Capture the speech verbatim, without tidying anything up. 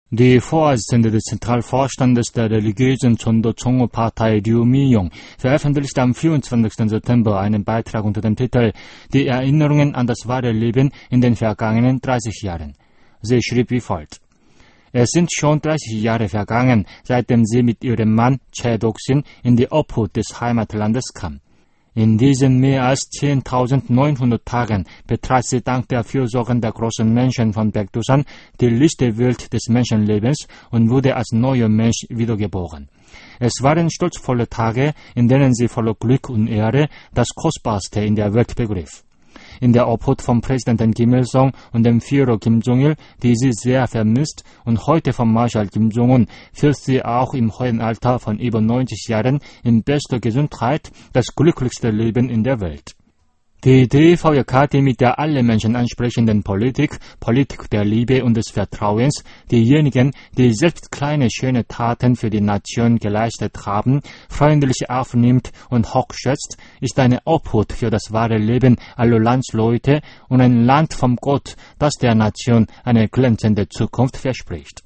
Die Vorsitzende des Zentralvorstandes der religiösen Chondo-Chongo-Partei Ryu Mi-yong veröffentlichte am vierundzwanzigsten September einen Beitrag unter dem Titel »Die Erinnerungen an das wahre Leben in den vergangenen dreißig Jahren«. Sie schrieb wie folgt: Es sind schon dreißig Jahre vergangen, seitdem sie mit ihrem Mann Chae Dok-sin in die Obhut des Heimatlandes kam. In diesen mehr als zehntausendneunhundert Tagen betrat sie dank der Fürsorge der großen Menschen von Baekdusan die lichte Welt des Menschenlebens und wurde als neuer Mensch wiedergeboren. Es waren stolzvolle Tage, in denen sie voller Glück und Ehre das Kostbarste in der Welt begriff. In der Obhut von Präsidenten Kim Il-sung und dem Führer Kim Jong-il, die sie sehr vermisst, und heute von Marschall Kim Jong-un, führt sie auch im hohen Alter von über neunzig Jahren in bester Gesundheit das glücklichste Leben in der Welt. Die D E V K, die mit der alle Menschen ansprechenden Politik, Politik der Liebe und des Vertrauens, diejenigen, die selbst kleine schöne Taten für die Nation geleistet haben, freundlich aufnimmt und hochschätzt, ist eine Obhut für das wahre Leben aller Landsleute und ein Land vom Gott, das der Nation eine glänzende Zukunft verspricht.